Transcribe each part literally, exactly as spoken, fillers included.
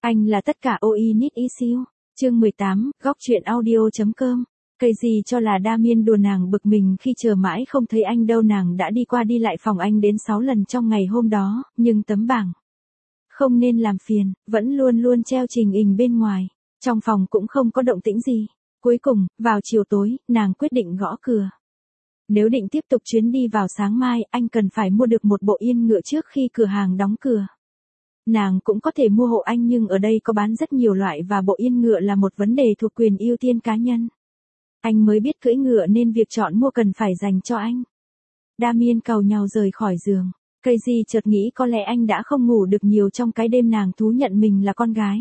Anh là tất cả ôi need issue. Chương mười tám, góc truyện audio.com. Cây gì cho là Damien đùa nàng bực mình khi chờ mãi không thấy anh đâu, nàng đã đi qua đi lại phòng anh đến sáu lần trong ngày hôm đó, nhưng tấm bảng không nên làm phiền, vẫn luôn luôn treo trình hình bên ngoài. Trong phòng cũng không có động tĩnh gì. Cuối cùng, vào chiều tối, nàng quyết định gõ cửa. Nếu định tiếp tục chuyến đi vào sáng mai, anh cần phải mua được một bộ yên ngựa trước khi cửa hàng đóng cửa. Nàng cũng có thể mua hộ anh, nhưng ở đây có bán rất nhiều loại và bộ yên ngựa là một vấn đề thuộc quyền ưu tiên cá nhân. Anh mới biết cưỡi ngựa nên việc chọn mua cần phải dành cho anh. Damien càu nhàu rời khỏi giường. Cây gì chợt nghĩ có lẽ anh đã không ngủ được nhiều trong cái đêm nàng thú nhận mình là con gái.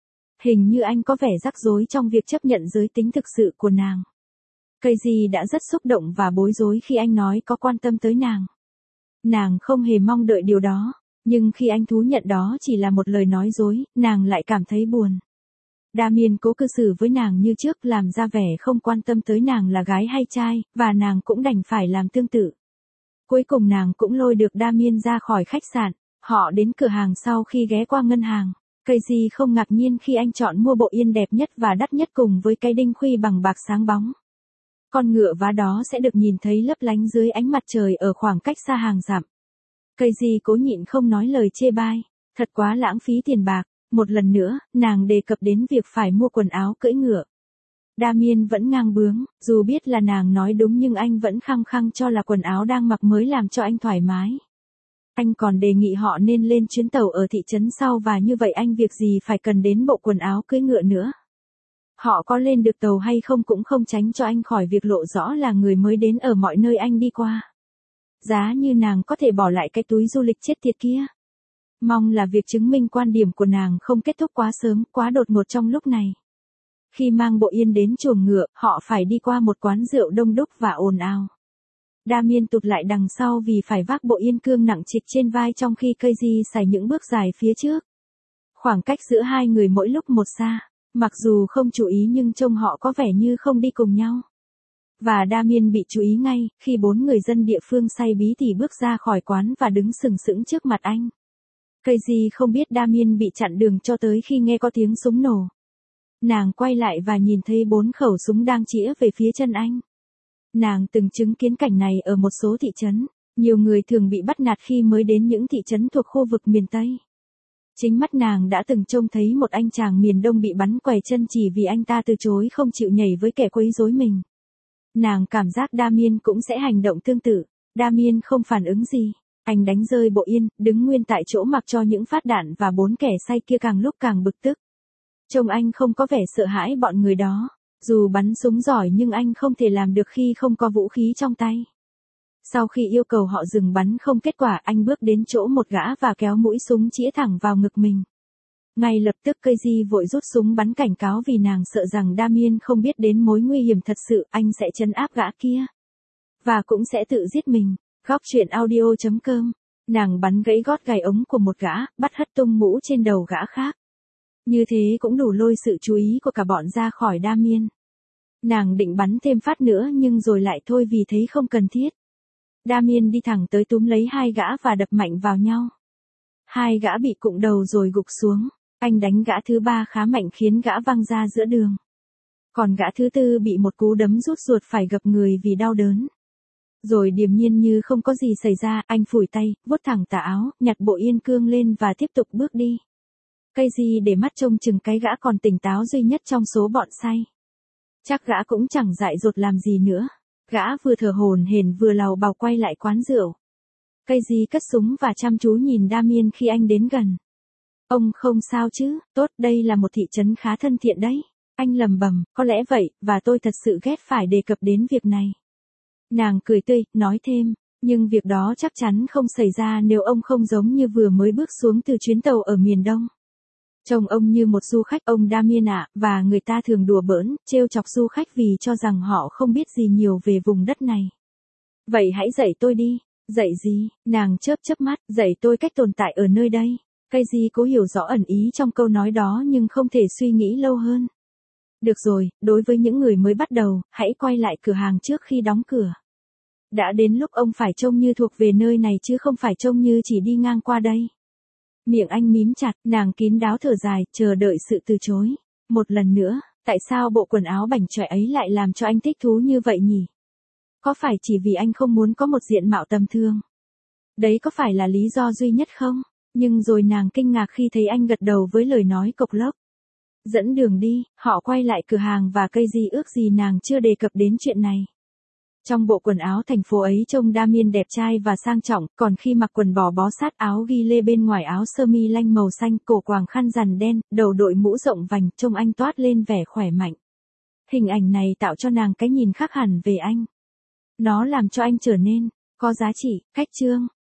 Hình như anh có vẻ rắc rối trong việc chấp nhận giới tính thực sự của nàng. Cây gì đã rất xúc động và bối rối khi anh nói có quan tâm tới nàng. Nàng không hề mong đợi điều đó, nhưng khi anh thú nhận đó chỉ là một lời nói dối, nàng lại cảm thấy buồn. Damien cố cư xử với nàng như trước, làm ra vẻ không quan tâm tới nàng là gái hay trai, và nàng cũng đành phải làm tương tự. Cuối cùng nàng cũng lôi được Damien ra khỏi khách sạn. Họ đến cửa hàng sau khi ghé qua ngân hàng. Cây gì không ngạc nhiên khi anh chọn mua bộ yên đẹp nhất và đắt nhất cùng với cái đinh khuy bằng bạc sáng bóng. Con ngựa vá đó sẽ được nhìn thấy lấp lánh dưới ánh mặt trời ở khoảng cách xa hàng dặm. Cây gì cố nhịn không nói lời chê bai. Thật quá lãng phí tiền bạc. Một lần nữa, nàng đề cập đến việc phải mua quần áo cưỡi ngựa. Damien vẫn ngang bướng, dù biết là nàng nói đúng nhưng anh vẫn khăng khăng cho là quần áo đang mặc mới làm cho anh thoải mái. Anh còn đề nghị họ nên lên chuyến tàu ở thị trấn sau và như vậy anh việc gì phải cần đến bộ quần áo cưỡi ngựa nữa. Họ có lên được tàu hay không cũng không tránh cho anh khỏi việc lộ rõ là người mới đến ở mọi nơi anh đi qua. Giá như nàng có thể bỏ lại cái túi du lịch chết tiệt kia. Mong là việc chứng minh quan điểm của nàng không kết thúc quá sớm, quá đột ngột trong lúc này. Khi mang bộ yên đến chuồng ngựa, họ phải đi qua một quán rượu đông đúc và ồn ào. Damien tụt lại đằng sau vì phải vác bộ yên cương nặng trịch trên vai trong khi cây di sải những bước dài phía trước. Khoảng cách giữa hai người mỗi lúc một xa, mặc dù không chú ý nhưng trông họ có vẻ như không đi cùng nhau. Và Damien bị chú ý ngay, khi bốn người dân địa phương say bí tỉ bước ra khỏi quán và đứng sừng sững trước mặt anh. Cây gì không biết Damien bị chặn đường cho tới khi nghe có tiếng súng nổ. Nàng quay lại và nhìn thấy bốn khẩu súng đang chĩa về phía chân anh. Nàng từng chứng kiến cảnh này ở một số thị trấn. Nhiều người thường bị bắt nạt khi mới đến những thị trấn thuộc khu vực miền Tây. Chính mắt nàng đã từng trông thấy một anh chàng miền Đông bị bắn quẩy chân chỉ vì anh ta từ chối không chịu nhảy với kẻ quấy rối mình. Nàng cảm giác Damien cũng sẽ hành động tương tự. Damien không phản ứng gì. Anh đánh rơi bộ yên, đứng nguyên tại chỗ mặc cho những phát đạn và bốn kẻ say kia càng lúc càng bực tức. Trông anh không có vẻ sợ hãi bọn người đó. Dù bắn súng giỏi nhưng anh không thể làm được khi không có vũ khí trong tay. Sau khi yêu cầu họ dừng bắn không kết quả, anh bước đến chỗ một gã và kéo mũi súng chĩa thẳng vào ngực mình. Ngay lập tức cây di vội rút súng bắn cảnh cáo vì nàng sợ rằng Damien không biết đến mối nguy hiểm thật sự, anh sẽ trấn áp gã kia. Và cũng sẽ tự giết mình. Góc truyện audio.com. Nàng bắn gãy gót gai ống của một gã, bắt hất tung mũ trên đầu gã khác. Như thế cũng đủ lôi sự chú ý của cả bọn ra khỏi Damien. Nàng định bắn thêm phát nữa nhưng rồi lại thôi vì thấy không cần thiết. Damien đi thẳng tới túm lấy hai gã và đập mạnh vào nhau. Hai gã bị cụng đầu rồi gục xuống. Anh đánh gã thứ ba khá mạnh khiến gã văng ra giữa đường. Còn gã thứ tư bị một cú đấm rút ruột phải gập người vì đau đớn. Rồi điềm nhiên như không có gì xảy ra, anh phủi tay, vuốt thẳng tà áo, nhặt bộ yên cương lên và tiếp tục bước đi. Cây gì để mắt trông chừng cái gã còn tỉnh táo duy nhất trong số bọn say. Chắc gã cũng chẳng dại dột làm gì nữa. Gã vừa thở hổn hển vừa làu bào quay lại quán rượu. Cây gì cất súng và chăm chú nhìn Damien khi anh đến gần. Ông không sao chứ, tốt, đây là một thị trấn khá thân thiện đấy. Anh lầm bầm, có lẽ vậy, và tôi thật sự ghét phải đề cập đến việc này. Nàng cười tươi, nói thêm, nhưng việc đó chắc chắn không xảy ra nếu ông không giống như vừa mới bước xuống từ chuyến tàu ở miền Đông. Trông ông như một du khách, ông Damien ạ, và người ta thường đùa bỡn, trêu chọc du khách vì cho rằng họ không biết gì nhiều về vùng đất này. Vậy hãy dạy tôi đi. Dạy gì? Nàng chớp chớp mắt, dạy tôi cách tồn tại ở nơi đây. Cây gì cố hiểu rõ ẩn ý trong câu nói đó nhưng không thể suy nghĩ lâu hơn. Được rồi, đối với những người mới bắt đầu, hãy quay lại cửa hàng trước khi đóng cửa. Đã đến lúc ông phải trông như thuộc về nơi này chứ không phải trông như chỉ đi ngang qua đây. Miệng anh mím chặt, nàng kín đáo thở dài, chờ đợi sự từ chối. Một lần nữa, tại sao bộ quần áo bảnh chọi ấy lại làm cho anh thích thú như vậy nhỉ? Có phải chỉ vì anh không muốn có một diện mạo tầm thường? Đấy có phải là lý do duy nhất không? Nhưng rồi nàng kinh ngạc khi thấy anh gật đầu với lời nói cộc lốc. Dẫn đường đi, họ quay lại cửa hàng và cây gì ước gì nàng chưa đề cập đến chuyện này. Trong bộ quần áo thành phố ấy trông Damien đẹp trai và sang trọng, còn khi mặc quần bò bó sát áo ghi lê bên ngoài áo sơ mi lanh màu xanh, cổ quàng khăn rằn đen, đầu đội mũ rộng vành, trông anh toát lên vẻ khỏe mạnh. Hình ảnh này tạo cho nàng cái nhìn khác hẳn về anh. Nó làm cho anh trở nên có giá trị. Cách chương